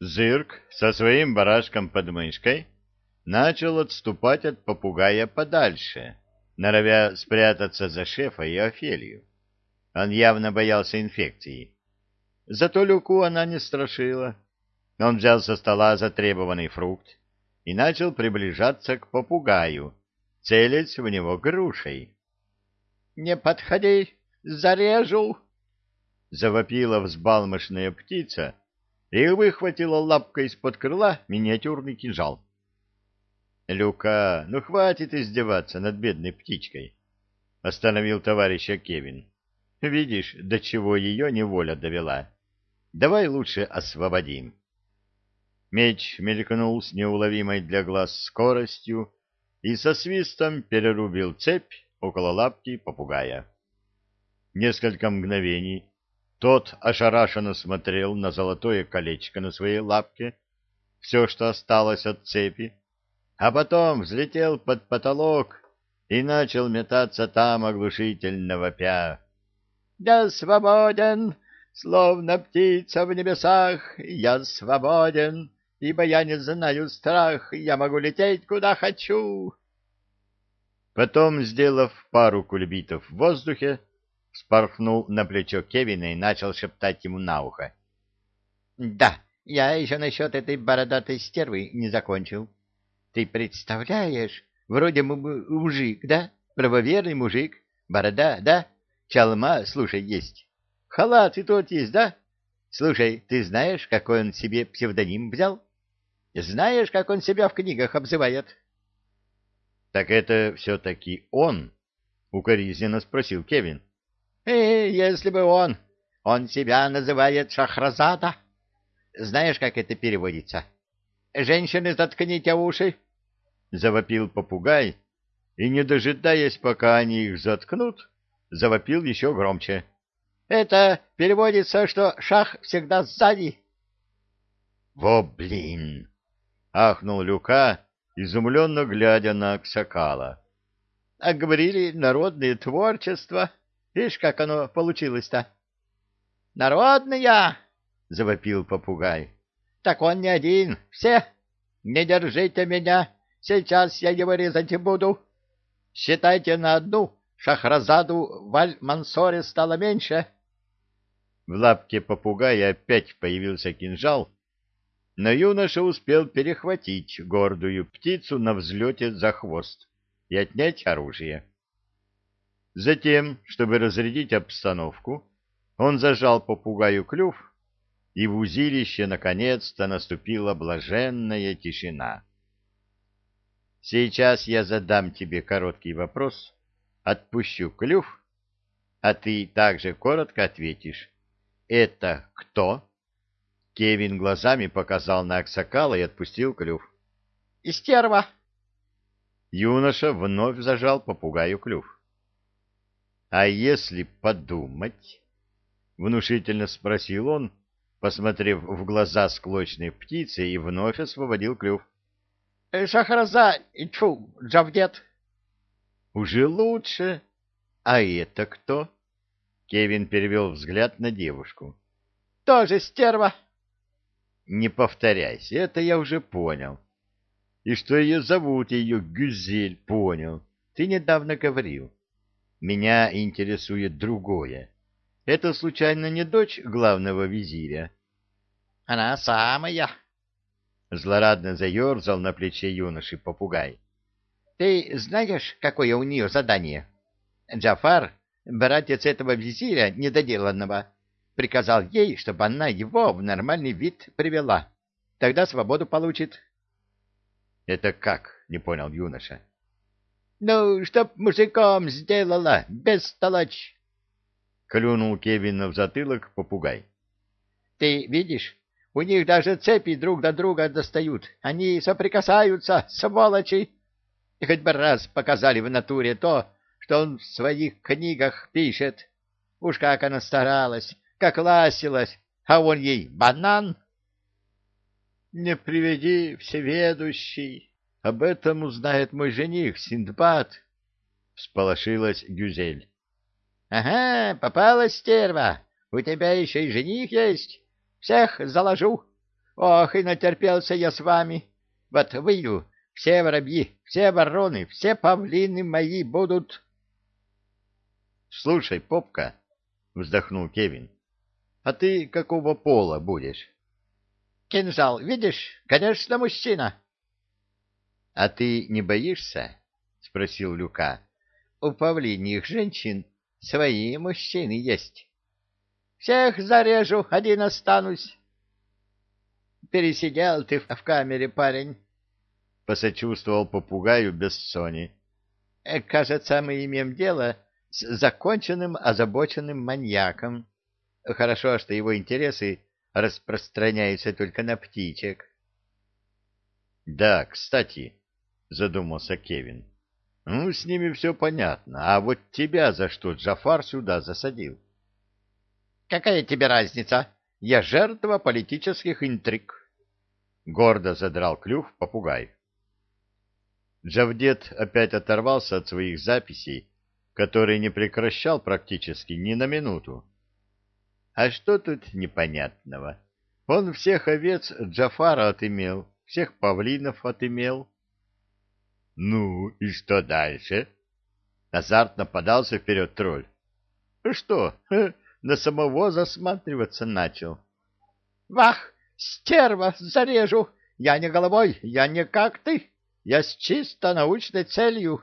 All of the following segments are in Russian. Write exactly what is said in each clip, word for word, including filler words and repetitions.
Зырк со своим барашком под мышкой начал отступать от попугая подальше, норовя спрятаться за шефа и Офелию. Он явно боялся инфекции. Зато Люку она не страшила. Он взял со стола затребованный фрукт и начал приближаться к попугаю, целясь в него грушей. — Не подходи, зарежу! — завопила взбалмошная птица и выхватила лапкой из-под крыла миниатюрный кинжал. — Люка, ну хватит издеваться над бедной птичкой! — остановил товарища Кевин. — Видишь, до чего ее неволя довела. Давай лучше освободим. Меч мелькнул с неуловимой для глаз скоростью и со свистом перерубил цепь около лапки попугая. Несколько мгновений тот ошарашенно смотрел на золотое колечко на своей лапке, все, что осталось от цепи, а потом взлетел под потолок и начал метаться там, оглушительно вопя. «Я свободен, словно птица в небесах, я свободен, ибо я не знаю страх, я могу лететь, куда хочу». Потом, сделав пару кульбитов в воздухе, вспорхнул на плечо Кевина и начал шептать ему на ухо. — Да, я еще насчет этой бородатой стервы не закончил. Ты представляешь, вроде мужик, да? Правоверный мужик. Борода, да? Чалма, слушай, есть. Халат и тот есть, да? Слушай, ты знаешь, какой он себе псевдоним взял? Знаешь, как он себя в книгах обзывает? — Так это все-таки он? — укоризненно спросил Кевин. — Э, если бы он. Он себя называет Шахразада. Знаешь, как это переводится? «Женщины, заткните уши!» — завопил попугай, и, не дожидаясь, пока они их заткнут, завопил еще громче. «Это переводится, что шах всегда сзади». «Во блин!» — ахнул Люка, изумленно глядя на Аксакала. — А говорили, народное творчество. Видишь, как оно получилось-то? — Народное! — завопил попугай. — Так он не один, все. Не держите меня, сейчас я его резать буду. Считайте на одну, Шахразаду в Аль-Мансоре стало меньше. В лапке попугая опять появился кинжал, но юноша успел перехватить гордую птицу на взлете за хвост и отнять оружие. Затем, чтобы разрядить обстановку, он зажал попугаю клюв, и в узилище наконец-то наступила блаженная тишина. «Сейчас я задам тебе короткий вопрос, отпущу клюв, а ты также коротко ответишь. Это кто?» Кевин глазами показал на Аксакала и отпустил клюв. «Истерва!» Юноша вновь зажал попугаю клюв. «А если подумать?» — внушительно спросил он, посмотрев в глаза склочной птицы, и вновь освободил клюв. «Шахраза, тьфу, Джавдет!» «Уже лучше. А это кто?» Кевин перевел взгляд на девушку. «Тоже стерва!» «Не повторяйся, это я уже понял. И что ее зовут, ее Гюзель, понял. Ты недавно говорил. Меня интересует другое. Это, случайно, не дочь главного визиря?» «Она самая!» Злорадно заерзал на плече юноши попугай. «Ты знаешь, какое у нее задание? Джафар, братец этого визиря недоделанного, приказал ей, чтобы она его в нормальный вид привела. Тогда свободу получит». «Это как?» — не понял юноша. «Ну, чтоб мужиком сделала, бестолочь!» — клюнул Кевина в затылок попугай. «Ты видишь, у них даже цепи друг до друга достают. Они соприкасаются, сволочи! И хоть бы раз показали в натуре то, что он в своих книгах пишет. Уж как она старалась, как ласилась, а он ей банан!» «Не приведи, всеведущий, об этом узнает мой жених Синдбад», — всполошилась Гюзель. — Ага, попалась стерва. У тебя еще и жених есть. Всех заложу. Ох, и натерпелся я с вами. Вот выйду, все воробьи, все вороны, все павлины мои будут... — Слушай, попка, — вздохнул Кевин, — а ты какого пола будешь? — Кинжал, видишь? Конечно, мужчина. — А ты не боишься? — спросил Люка. — У павлиньих женщин свои мужчины есть. — Всех зарежу, один останусь. — Пересидел ты в камере, парень, — посочувствовал попугаю Бессони. — Кажется, мы имеем дело с законченным озабоченным маньяком. Хорошо, что его интересы распространяются только на птичек. — Да, кстати, — задумался Кевин, — ну, с ними все понятно, а вот тебя за что Джафар сюда засадил? — Какая тебе разница? Я жертва политических интриг. Гордо задрал клюв попугай. Джавдет опять оторвался от своих записей, которые не прекращал практически ни на минуту. А что тут непонятного? Он всех овец Джафара отымел, всех павлинов отымел. — Ну, и что дальше? — азартно подался вперед тролль. — Что, на самого засматриваться начал? — Вах, стерва, зарежу! Я не головой, я не как ты, я с чисто научной целью.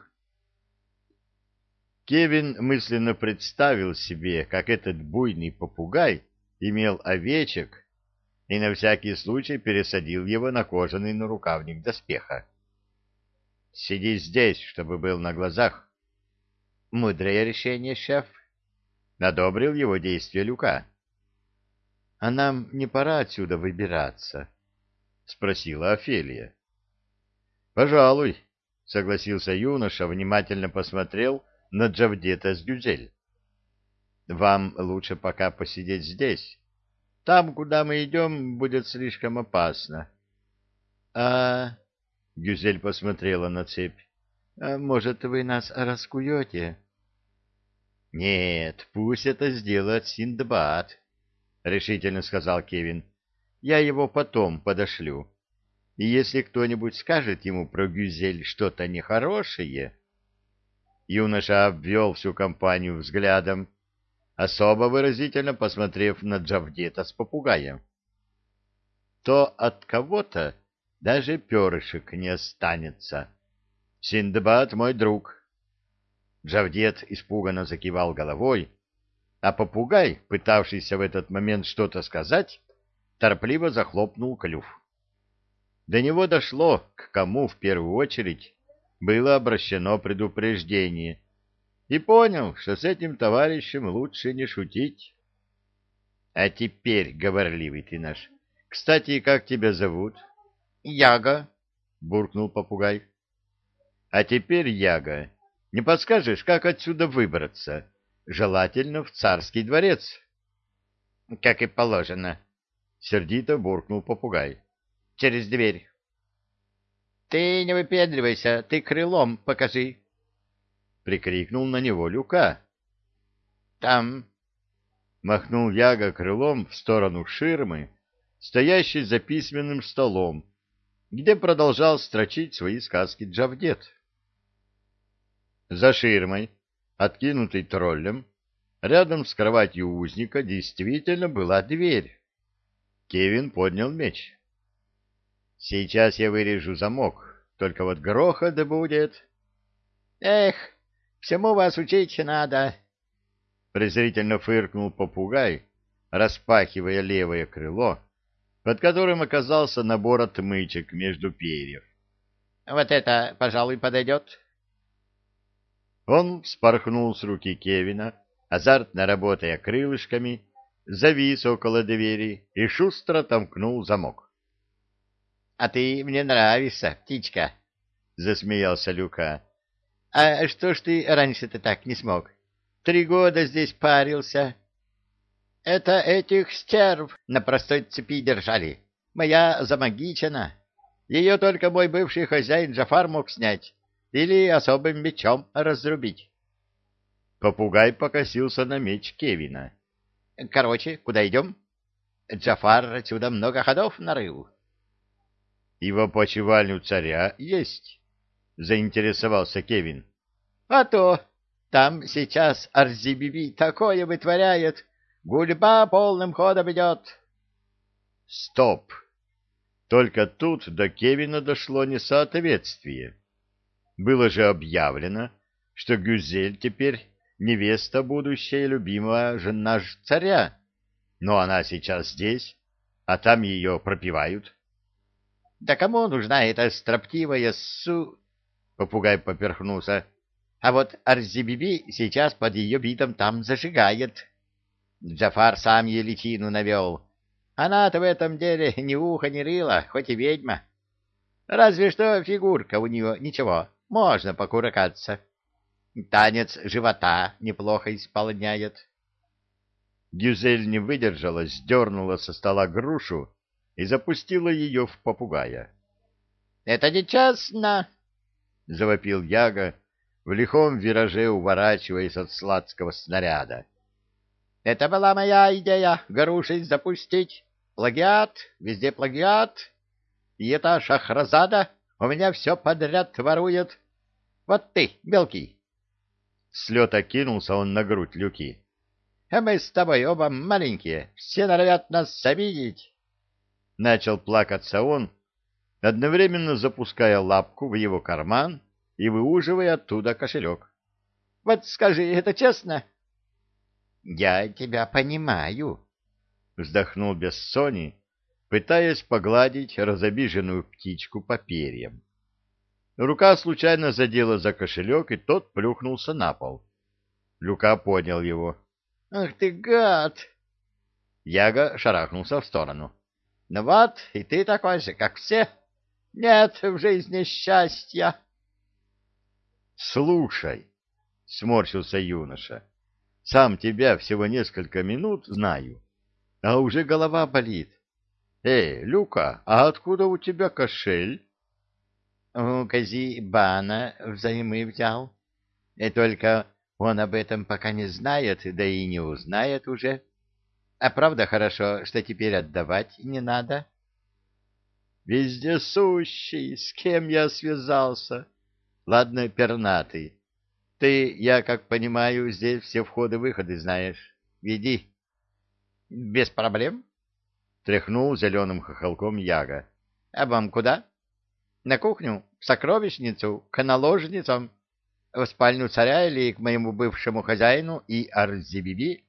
Кевин мысленно представил себе, как этот буйный попугай имел овечек и на всякий случай пересадил его на кожаный нарукавник доспеха. — Сиди здесь, чтобы был на глазах. — Мудрое решение, шеф. — одобрил его действия Люка. — А нам не пора отсюда выбираться? — спросила Офелия. — Пожалуй, — согласился юноша, внимательно посмотрел на Джавдета с Гюзель. — Вам лучше пока посидеть здесь. Там, куда мы идем, будет слишком опасно. — А... — Гюзель посмотрела на цепь. — А может, вы нас раскуете? — Нет, пусть это сделает Синдбад, — решительно сказал Кевин. — Я его потом подошлю. И если кто-нибудь скажет ему про Гюзель что-то нехорошее... Юноша обвел всю компанию взглядом, особо выразительно посмотрев на Джавдета с попугаем. То от кого-то даже перышек не останется. Синдбад мой друг. Джавдет испуганно закивал головой, а попугай, пытавшийся в этот момент что-то сказать, торопливо захлопнул клюв. До него дошло, к кому в первую очередь было обращено предупреждение, и понял, что с этим товарищем лучше не шутить. — А теперь, говорливый ты наш, кстати, как тебя зовут? — Яга, — буркнул попугай. — А теперь, Яга, не подскажешь, как отсюда выбраться? Желательно в царский дворец. — Как и положено, — сердито буркнул попугай. — Через дверь. — Ты не выпендривайся, ты крылом покажи. — прикрикнул на него Люка. — Там... — махнул Яга крылом в сторону ширмы, стоящей за письменным столом, где продолжал строчить свои сказки Джавдет. За ширмой, откинутой троллем, рядом с кроватью узника действительно была дверь. Кевин поднял меч. — Сейчас я вырежу замок, только вот грохот будет. — Эх, всему вас учить надо! — презрительно фыркнул попугай, распахивая левое крыло, под которым оказался набор отмычек между перьев. — Вот это, пожалуй, подойдет. Он вспорхнул с руки Кевина, азартно работая крылышками, завис около двери и шустро отомкнул замок. — А ты мне нравишься, птичка, — засмеялся Люка. — А что ж ты раньше-то так не смог? Три года здесь парился. — Это этих стерв на простой цепи держали. Моя замагичена. Ее только мой бывший хозяин Джафар мог снять или особым мечом разрубить. Попугай покосился на меч Кевина. — Короче, куда идем? Джафар отсюда много ходов нарыл. и в опочивальню царя есть? — заинтересовался Кевин. — А то там сейчас Арзибиби такое вытворяет, гульба полным ходом идет. — Стоп! Только тут до Кевина дошло несоответствие. Было же объявлено, что Гюзель теперь невеста будущая любимая жена ж царя, но она сейчас здесь, а там ее пропивают. — Да кому нужна эта строптивая су... Попугай поперхнулся. А вот Арзибиби сейчас под ее видом там зажигает. Джафар сам ей личину навел. Она-то в этом деле ни уха ни рыла, хоть и ведьма. Разве что фигурка у нее ничего, можно покуракаться. Танец живота неплохо исполняет. Гюзель не выдержала, сдернула со стола грушу и запустила ее в попугая. — Это нечестно! — завопил Яга, в лихом вираже уворачиваясь от сладкого снаряда. — Это была моя идея — грушей запустить. Плагиат, везде плагиат. И эта Шахразада у меня все подряд ворует. Вот ты, мелкий. С лета кинулся он на грудь Люки. — А мы с тобой оба маленькие, все норовят нас обидеть. Начал плакаться он, одновременно запуская лапку в его карман и выуживая оттуда кошелек. — Вот скажи, это честно? — Я тебя понимаю, — вздохнул Бессони, пытаясь погладить разобиженную птичку по перьям. Рука случайно задела за кошелек, и тот плюхнулся на пол. Люка поднял его. — Ах ты гад! Яга шарахнулся в сторону. — Ну вот, и ты такой же, как все. Нет в жизни счастья. — Слушай, — сморщился юноша, — сам тебя всего несколько минут знаю, а уже голова болит. Эй, Люка, а откуда у тебя кошель? — У Кази-бана взаймы взял. И только он об этом пока не знает, да и не узнает уже. А правда хорошо, что теперь отдавать не надо? — Вездесущий, с кем я связался? Ладно, пернатый. Ты, я как понимаю, здесь все входы-выходы знаешь. Веди. — Без проблем. — тряхнул зеленым хохолком Яга. — А вам куда? — На кухню, в сокровищницу, к наложницам, в спальню царя или к моему бывшему хозяину и Арзибиби?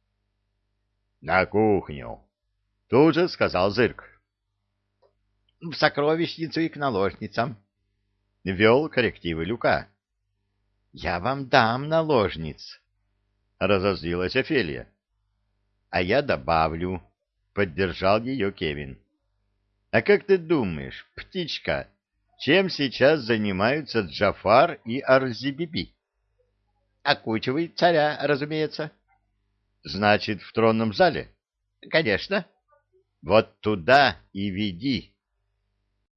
— На кухню, — тут же сказал Зырк. — В сокровищницу и к наложницам. — вел коррективы Люка. — Я вам дам наложниц, — разозлилась Офелия. — А я добавлю, — поддержал ее Кевин. — А как ты думаешь, птичка, чем сейчас занимаются Джафар и Арзибиби? — Окучивай царя, разумеется. — Значит, в тронном зале? — Конечно. — Вот туда и веди.